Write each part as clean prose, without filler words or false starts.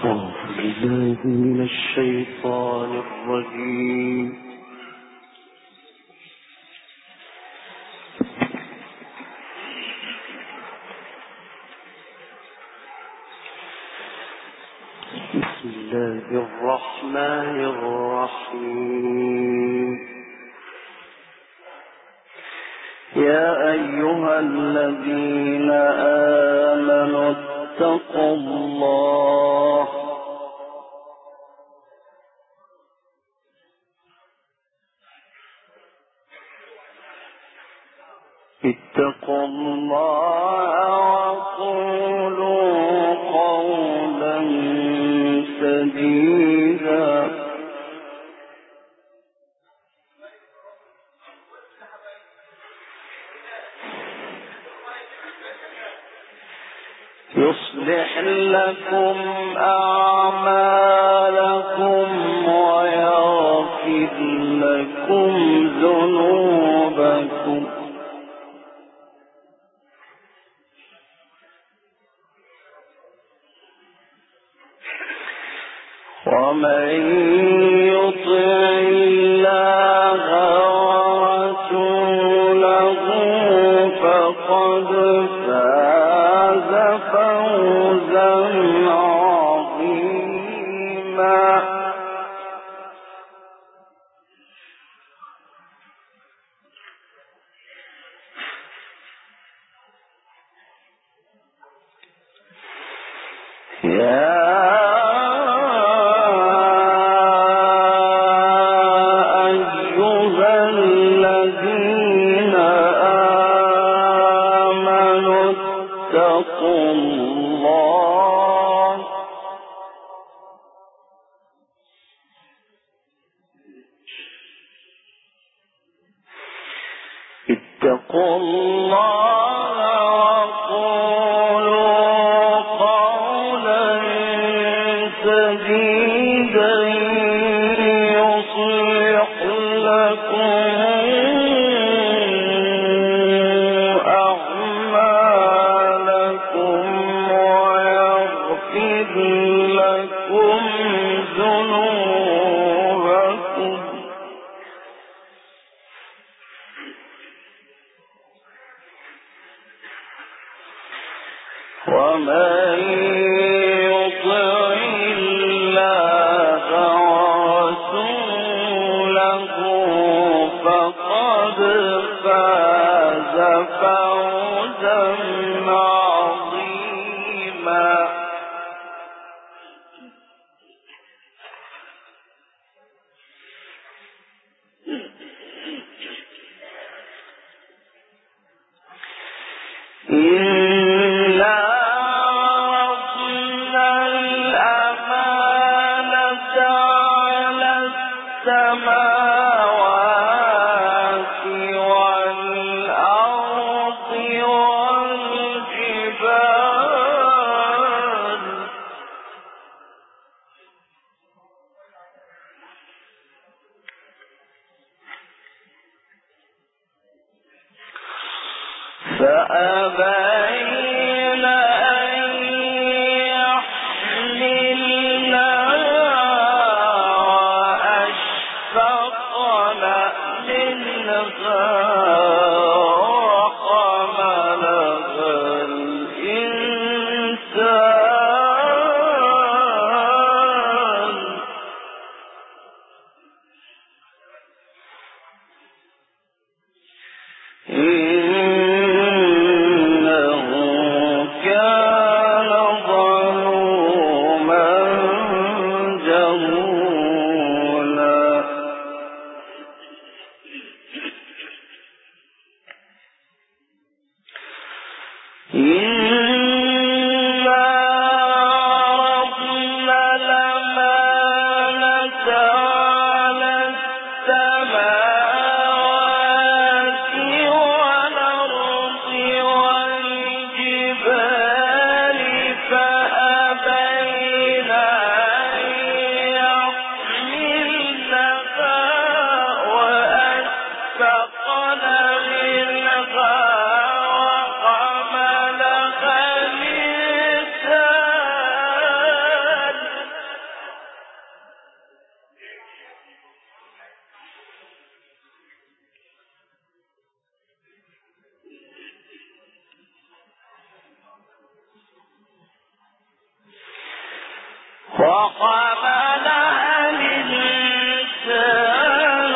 أعوذ بالله من الشيطان الرجيم. بسم الله الرحمن الرحيم. يا أيها الذين آمنوا اتقوا الله وقولوا قولا سديدا يصلح لكم أعمالكم ويغفر لكم ذنوبكم ومن يطع الله ورسوله فقد فاز فوزا عظيما. اتقوا الله وقولوا قولا سديدا يصلح لكم أعمالكم ويغفر لكم ذنوبكم ومن يطع الله ورسوله فقد فاز فوزا عظيما. السماوات والأرض والجبال فأبين أن يحملنها وأشفقن منها وحملها الإنسان إنه وحملها الإنسان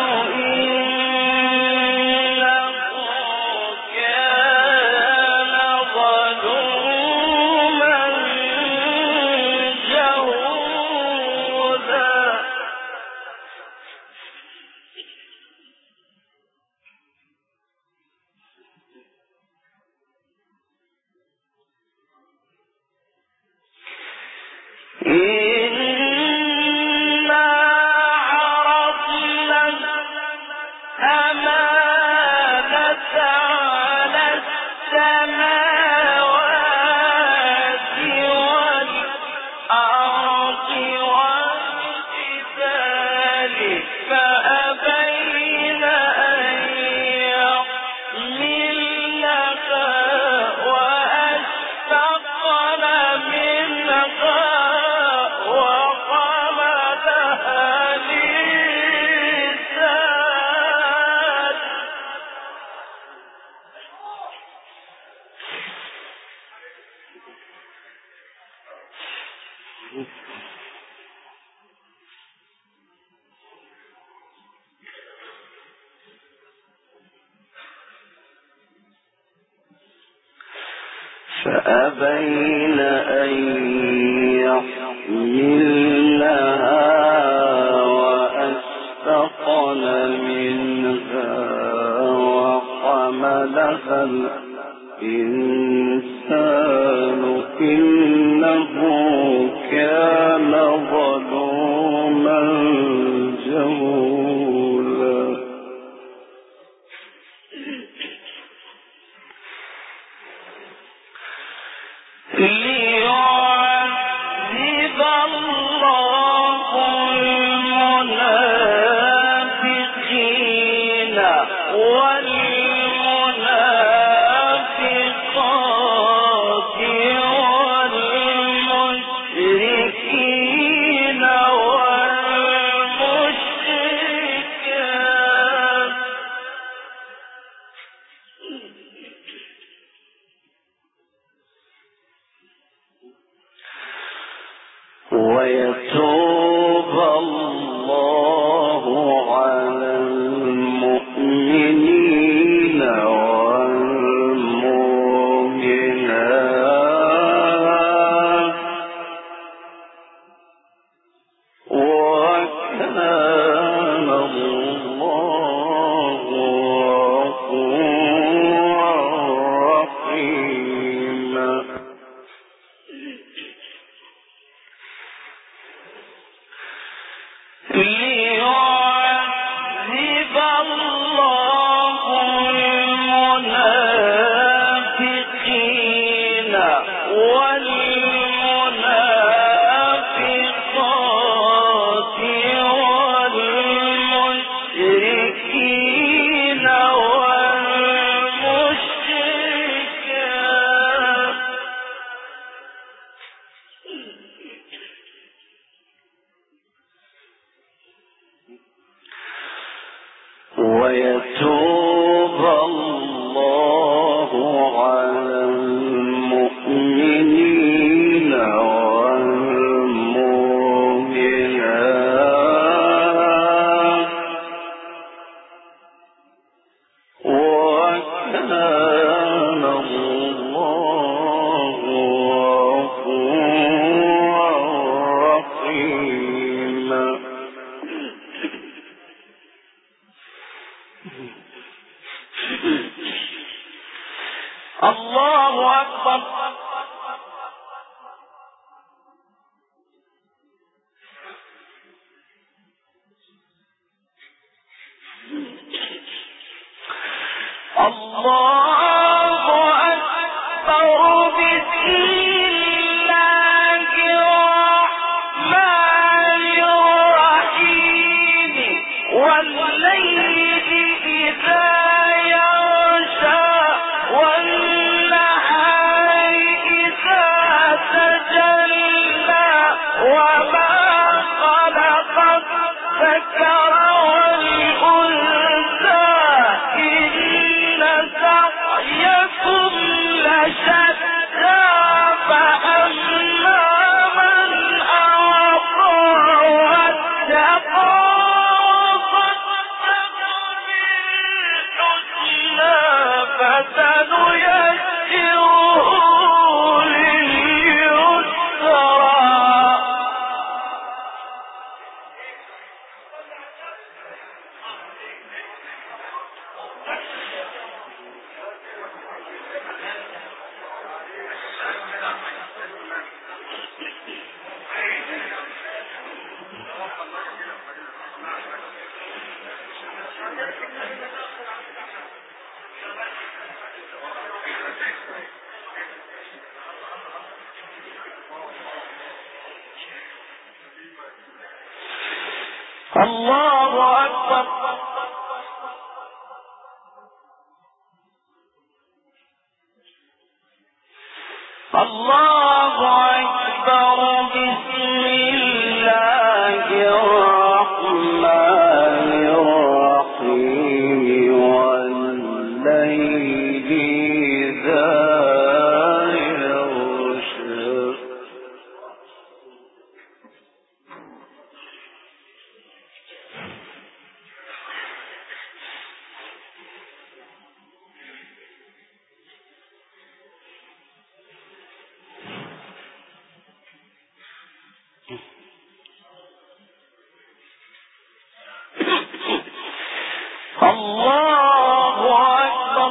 إنه كان ظلوما جهولا إنا عرضنا الأمانة على السماوات والأرض والجبال فأبين أن يحملنها وأشفقن منها وحملها الإنسان فأبين أن يحملنها وأشفقن منها وحملها الإنسان إنه كان ظلوما جهولا ليعذب الله المنافقين والمنافقات والمشركين والمشركات ويتوب الله على المؤمنين والمؤمنات وكان الله غفورا رحيما ليعذب الله المنافقين والمنافقات والمشركين والمشركات ويتوب الله على المؤمنين والمؤمنات وكان الله غفورا رحيما الله أكبر. الله أكبر. بسم الله الرحمن الرحيم. والليل إذا يغشى. الله أكبر.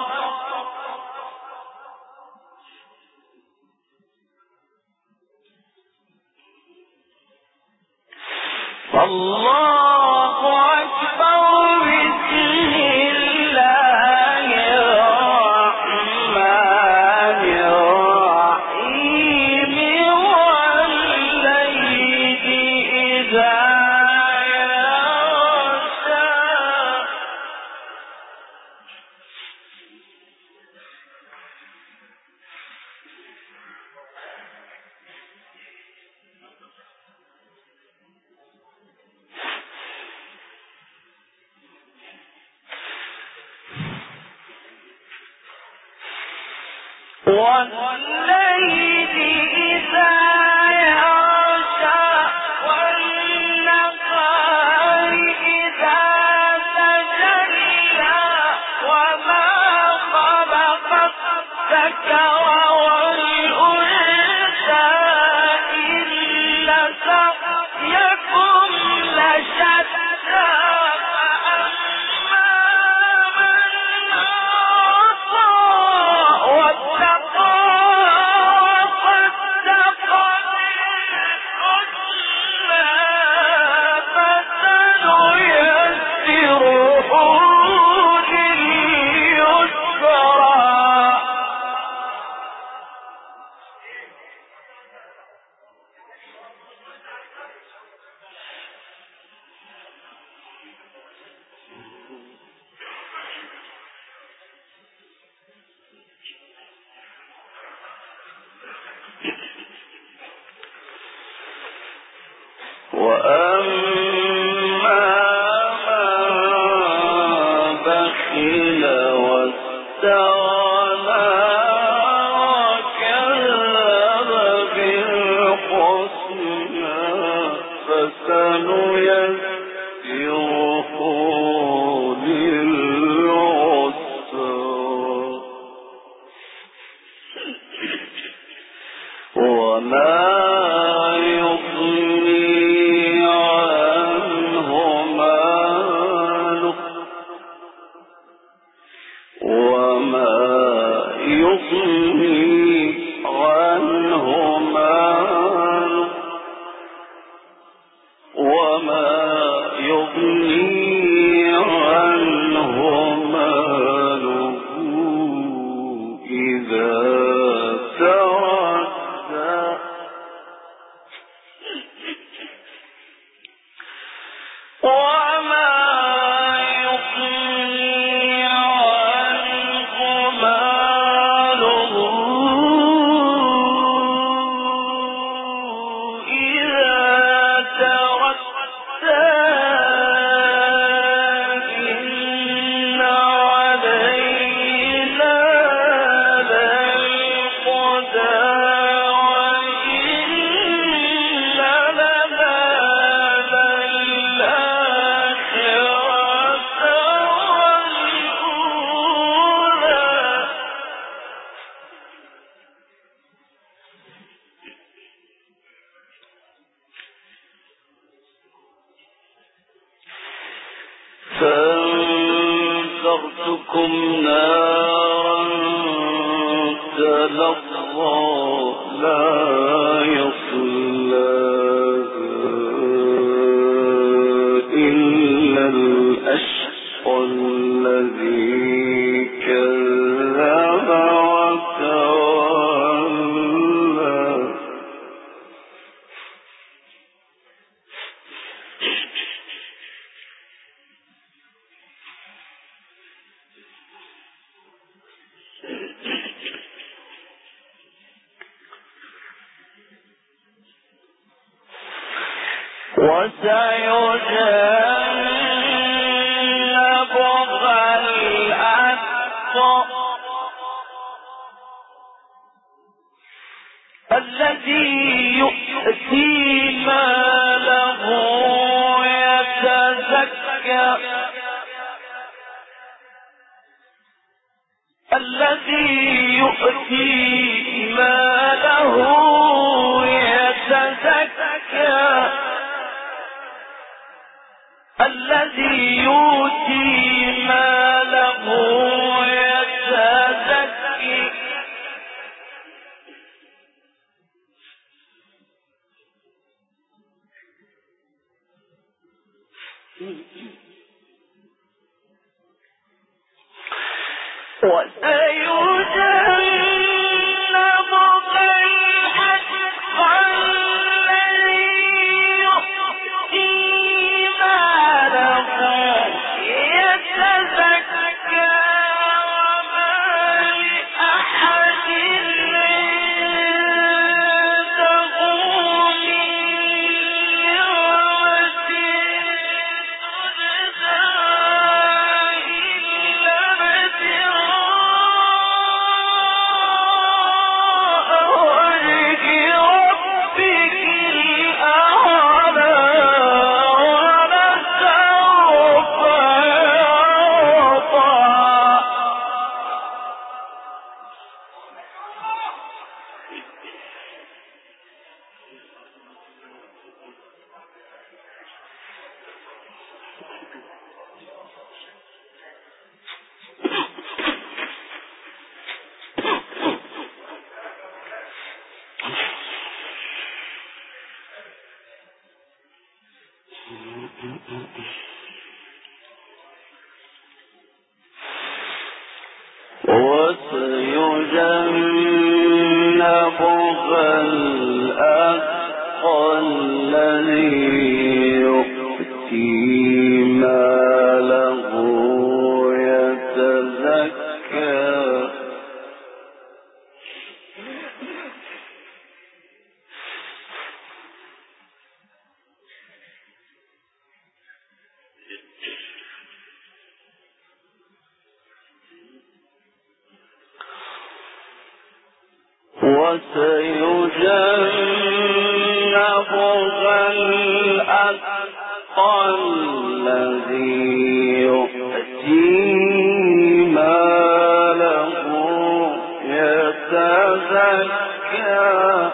الله أكبر. بسم الله الرحمن الرحيم. والليل إذا يغشى. والليل إذا يغشى. والنهار إذا تجلى. وما خلق الذكر والأنثى إن سعيكم لشتى. وأما من بخل واستغنى وكذب بالحسنى فسنيسره للعسرى. وما يغني عنه ماله إذا تردى. وما يغني عنه ماله إذا تردى. إن علينا للهدى وإن لنا للآخرة والأولى. فأنذرتكم نارا تلظى لا يصلاها إلا الأشقى الذي كذب وتولى. وسيجنبها الأتقى الذي يؤتي ماله يتزكى الذي يؤتي ماله يتزكى الذي يؤتي ماله يتزكى وسيجنبها الأتقى الذي يؤتي ماله يتزكى وما لأحد عنده من نعمة تجزى إلا ابتغاء وجه ربك الأعلى ولسوف يرضى وسيجنبها الأتقى الذي يؤتي ماله يتزكى وسيجنبها الأتقى الذي يؤتي ماله يتزكى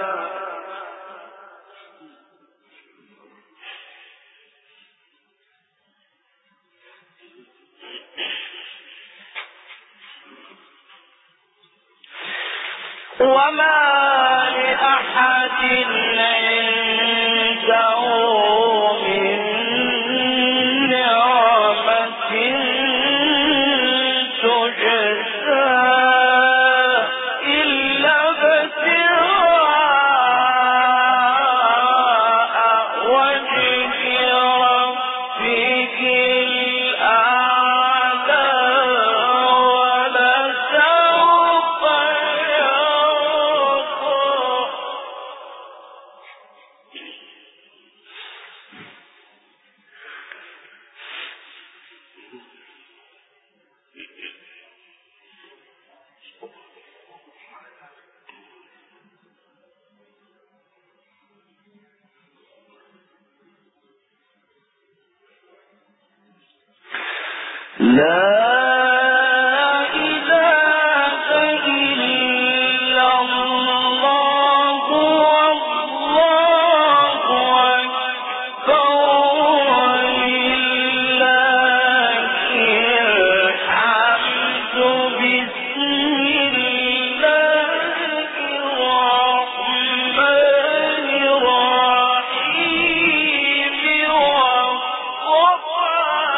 وما لأحد عنده من نعمة تجزى إلا ابتغاء وجه ربك الأعلى ولسوف لا إله إلا الله والله أكبر ولله الحمد بسم الله الرحمن الرحيم والضحى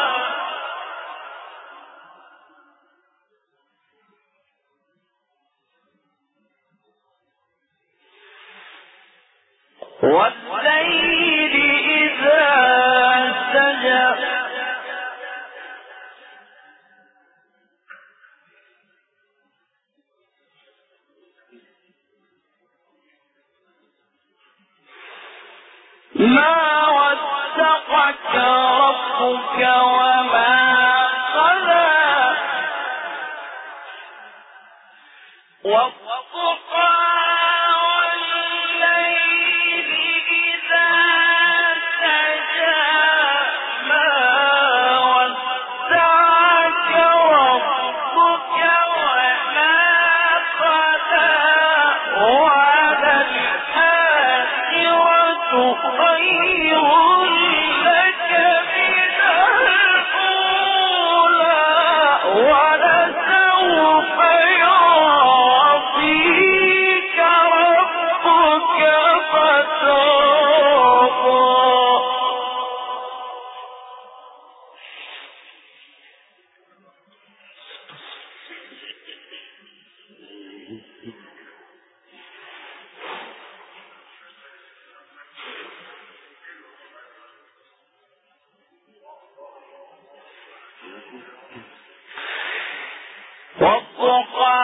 والليل إذا سجى ما ودعك ربك وما قلى والضحى والليل إذا سجى ما ودعك ربك وما قلى وللآخرة خير لك من الأولى ولسوف يعطيك ربك فترضى والضحى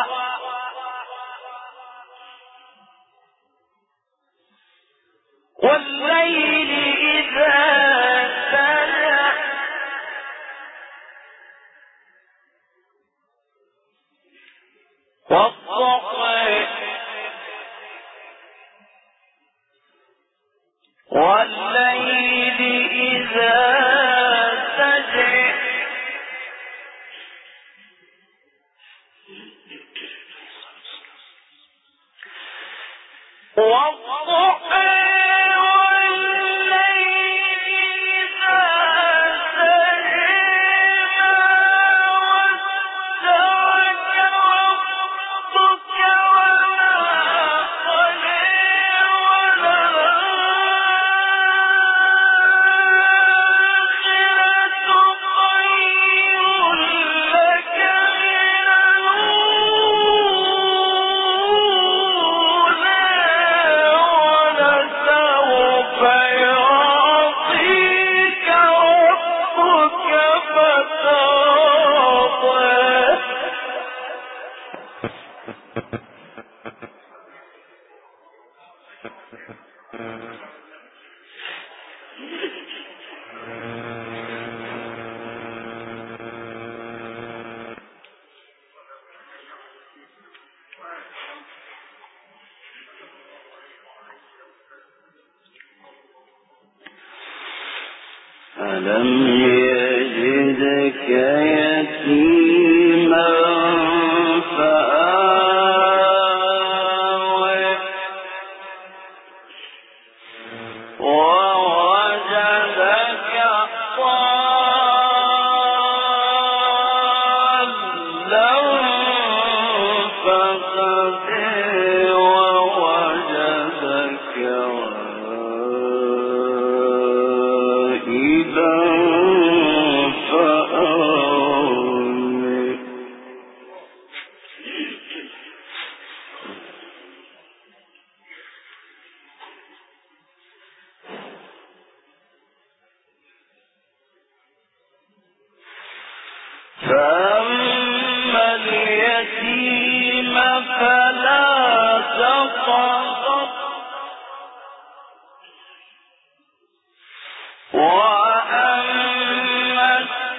والليل إذا سجى والضحى والليل إذا سجى والضحى ألم يجدك يتيما فآوى ووجدك ضالا فهدى ووجدك عائلا فأغنى فأما اليتيم فلا تقهر وأما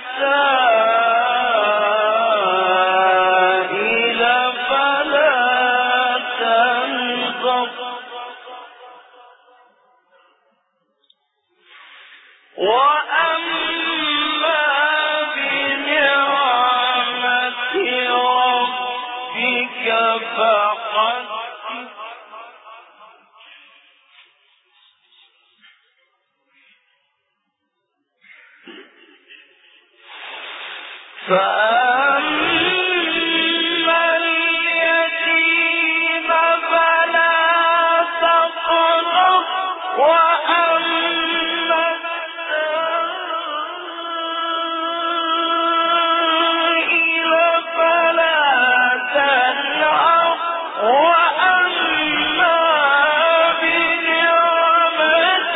السائل فلا تنهر وأما بنعمة ربك فحدث فأما اليتيم فلا تقهر وأما السائل فلا تنهر وأما بنعمة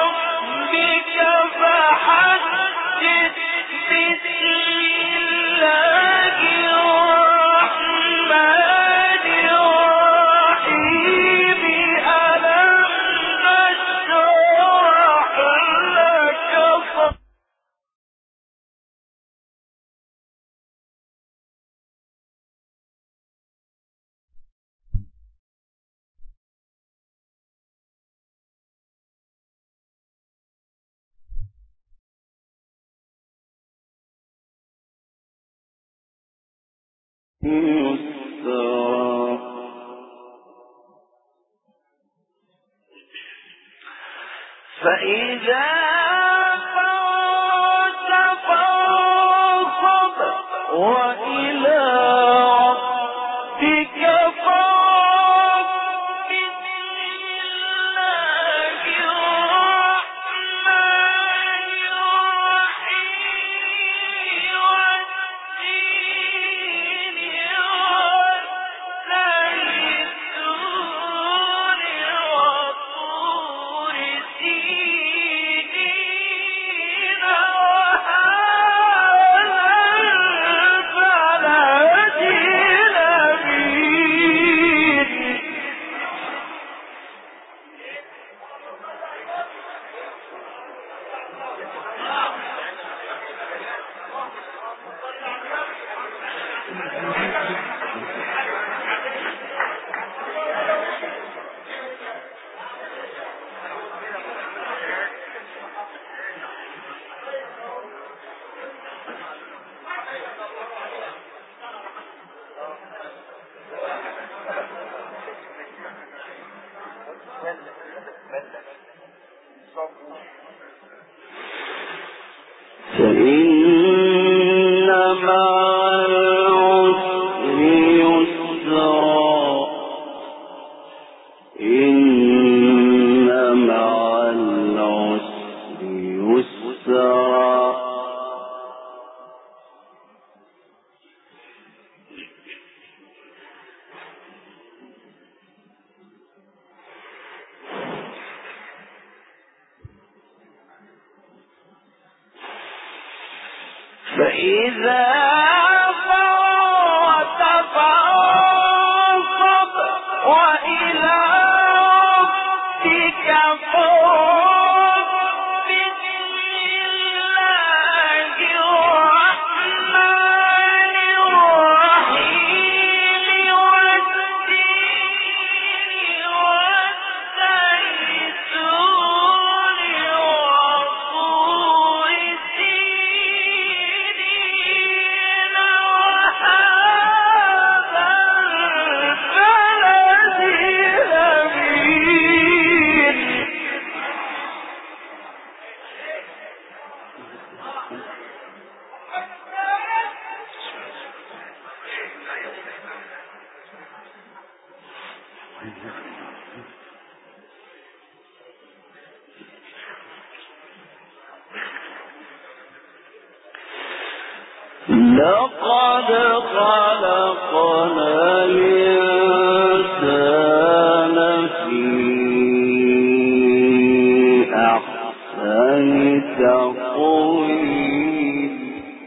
ربك فحدث بسم الله فإذا فرغت فانصب وإلى ربك فارغب بسم الله الرحمن الرحيم والتين والزيتون وطور سينين وهذا البلد الأمين. فإن مع العسر يسرا إن مع العسر يسرا فإذا فرغت فانصب وإلى ربك فارغب بسم الله الرحمن الرحيم والتين والزيتون وطور سينين وهذا البلد الأمين. لقد خلقنا الإنسان في أحسن تقويم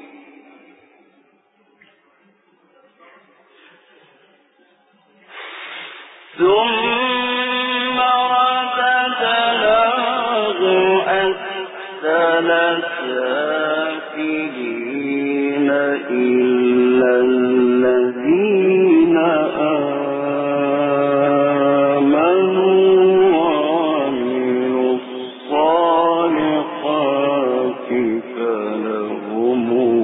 ثم رددناه أسفل سافلين إلا الذين آمنوا وعملوا الصالحات فلهم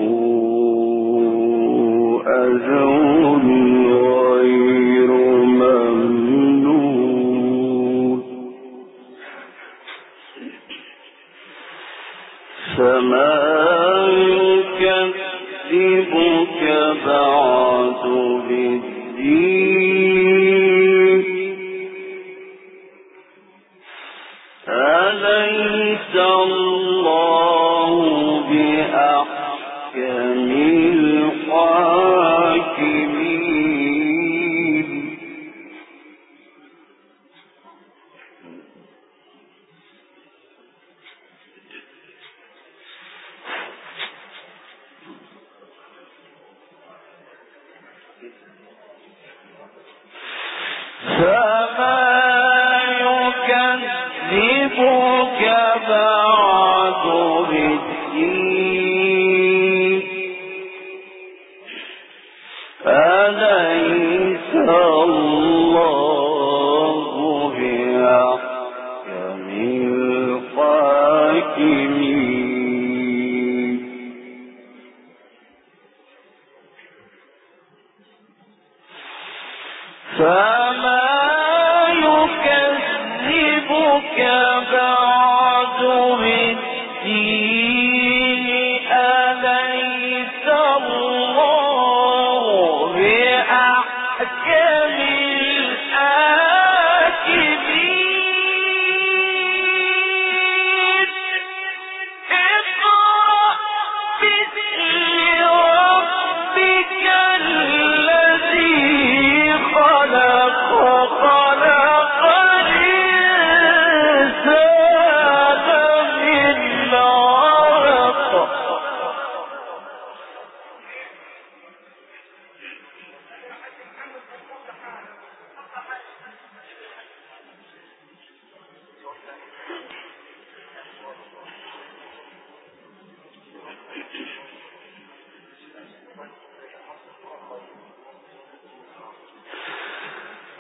أجر غير ممنون. فما يكذبك بعد بالدين أليس الله بأحكم الحاكمين. فما يكذبك بعد بالدين أليس الله بأحكم الحاكمين.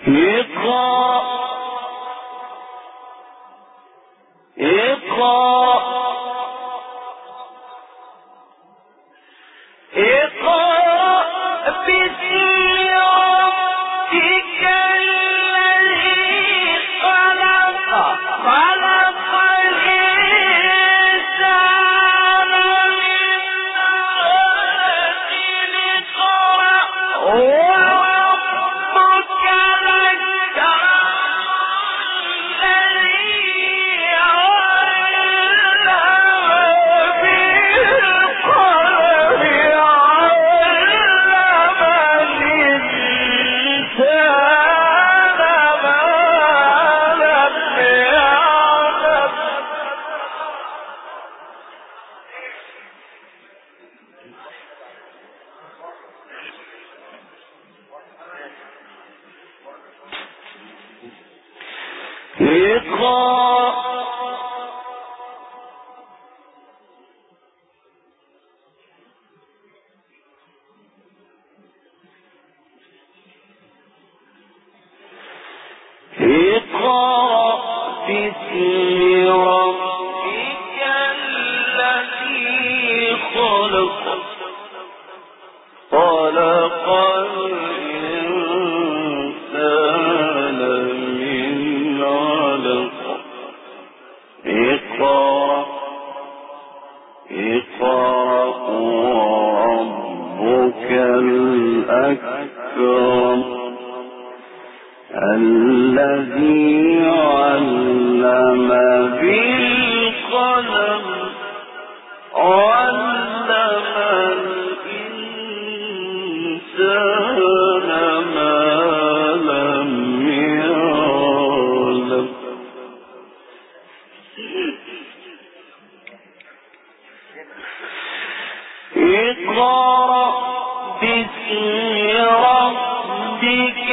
الذي علم بالقلم علم الإنسان ما لم يعلم اقرأ باسم ربك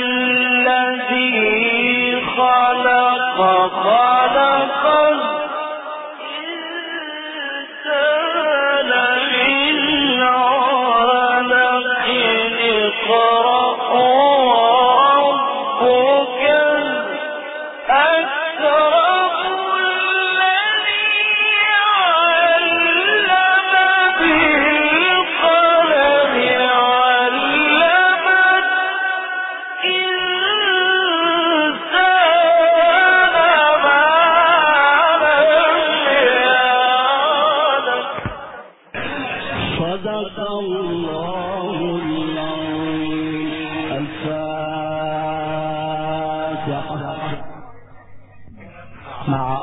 الذي خلق خلق الإنسان من علق اقرأ وربك الأكرم الذي علم بالقلم علم الإنسان ما لم يعلم. صدق الله